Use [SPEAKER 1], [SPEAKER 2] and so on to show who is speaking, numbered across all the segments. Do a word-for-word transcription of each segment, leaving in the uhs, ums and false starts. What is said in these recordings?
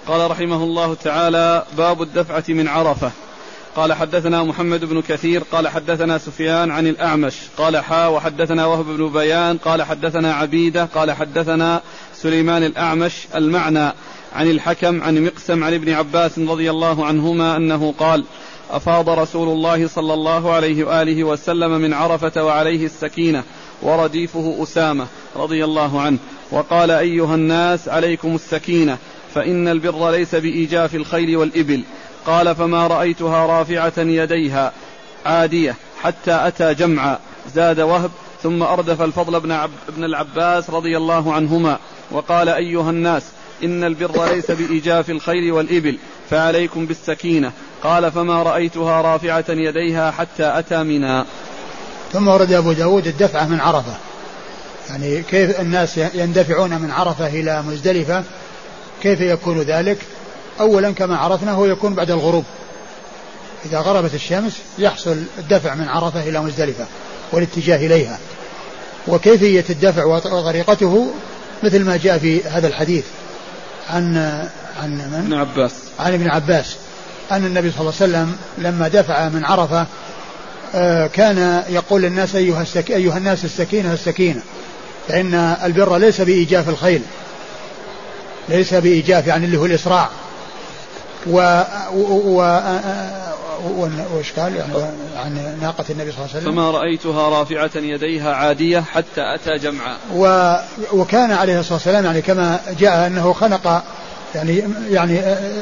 [SPEAKER 1] قال رحمه الله تعالى: باب الدفعة من عرفة. قال حدثنا محمد بن كثير قال حدثنا سفيان عن الأعمش قال حا وحدثنا وهب بن بيان قال حدثنا عبيدة قال حدثنا سليمان الأعمش المعنى عن الحكم عن مقسم عن ابن عباس رضي الله عنهما أنه قال: أفاض رسول الله صلى الله عليه وآله وسلم من عرفة وعليه السكينة ورديفه أسامة رضي الله عنه، وقال: أيها الناس عليكم السكينة، فإن البر ليس بإيجاف الخيل والإبل. قال: فما رأيتها رافعة يديها عادية حتى أتى جمعا. زاد وهب: ثم أردف الفضل بن, عب بن العباس رضي الله عنهما وقال: أيها الناس، إن البر ليس بإيجاف الخيل والإبل، فعليكم بالسكينة. قال: فما رأيتها رافعة يديها حتى أتى منى.
[SPEAKER 2] ثم ورد أبو داود الدفعة من عرفة، يعني كيف الناس يندفعون من عرفة إلى مزدلفة، كيف يكون ذلك؟ أولا كما عرفنا هو يكون بعد الغروب، إذا غربت الشمس يحصل الدفع من عرفة إلى مزدلفة والاتجاه إليها. وكيفية الدفع وطريقته مثل ما جاء في هذا الحديث عن عن من؟
[SPEAKER 1] ابن عباس
[SPEAKER 2] عن ابن عباس أن النبي صلى الله عليه وسلم لما دفع من عرفة كان يقول للناس: أيها, السك... أيها الناس السكينة السكينة، فإن البر ليس بإيجاف الخيل، ليس بإيجاف يعني اللي هو الإسراع. و و وش قال يعني عن ناقة النبي صلى الله عليه وسلم؟
[SPEAKER 1] فما رأيتها رافعة يديها عادية حتى أتى جمعا.
[SPEAKER 2] و وكان عليه الصلاة والسلام يعني كما جاء أنه خنق يعني يعني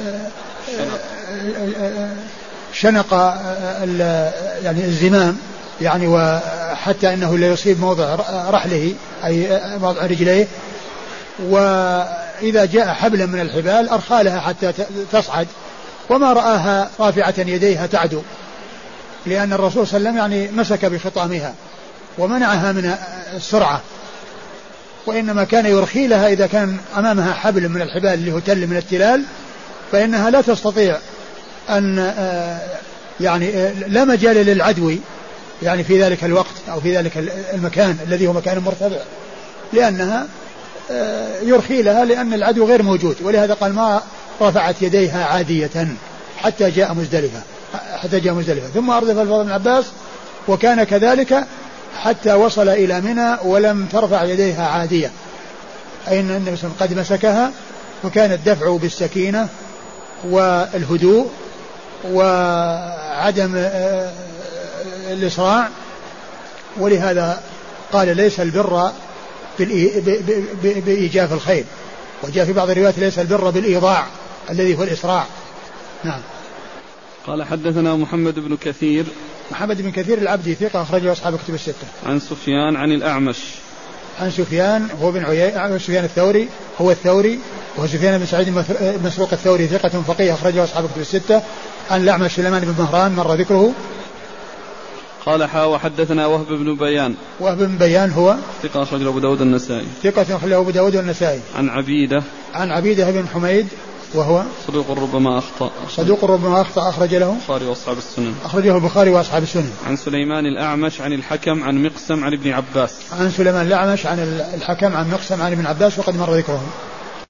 [SPEAKER 2] شنق يعني الزمام يعني، وحتى أنه لا يصيب موضع رحله أي موضع رجليه، وإذا جاء حبلا من الحبال أرخى لها حتى تصعد، وما رآها رافعة يديها تعدو، لأن الرسول صلى الله عليه وسلم يعني مسك بخطامها ومنعها من السرعة، وإنما كان يرخي لها إذا كان أمامها حبل من الحبال اللي هو تل من التلال، فإنها لا تستطيع أن يعني لا مجال للعدو يعني في ذلك الوقت أو في ذلك المكان الذي هو مكان مرتفع، لأنها يرخي لها لأن العدو غير موجود. ولهذا قال: ما رفعت يديها عادية حتى جاء مزدلفة حتى جاء مزدلفة. ثم أردف الفضل بن عباس وكان كذلك حتى وصل إلى منى ولم ترفع يديها عادية، أي أن النبي صلى الله عليه وسلم قد مسكها، وكان الدفع بالسكينة والهدوء وعدم الإسراع. ولهذا قال: ليس البر بإيجاف الخيل، وجاء في بعض الروايات: ليس البر بالإيضاع الذي هو الإسراع. نعم.
[SPEAKER 1] قال حدثنا محمد بن كثير.
[SPEAKER 2] محمد بن كثير العبدي ثقة أخرجه أصحاب كتب الستة.
[SPEAKER 1] عن سفيان عن الأعمش.
[SPEAKER 2] عن سفيان هو بن عيينة، سفيان الثوري هو الثوري، وهو سفيان بن سعيد مسروق الثوري ثقة فقيه أخرجه أصحاب كتب الستة. عن الأعمش سليمان بن مهران مر ذكره.
[SPEAKER 1] قال حا وحدثنا وهب بن بيان.
[SPEAKER 2] وهب بن بيان هو
[SPEAKER 1] ثقة أخرجه أبو داود النسائي.
[SPEAKER 2] ثقة أخرجه أبو داود النسائي.
[SPEAKER 1] عن عبيدة.
[SPEAKER 2] عن عبيدة بن حميد وهو
[SPEAKER 1] صدوق ربما أخطأ.
[SPEAKER 2] صدوق ربما أخطأ أخرج له
[SPEAKER 1] البخاري وأصحاب السنن.
[SPEAKER 2] أخرجه البخاري وأصحاب السنن.
[SPEAKER 1] عن سليمان الأعمش عن الحكم عن مقسم عن ابن عباس.
[SPEAKER 2] عن سليمان الأعمش عن الحكم عن مقسم عن ابن عباس وقد مر ذكرهم.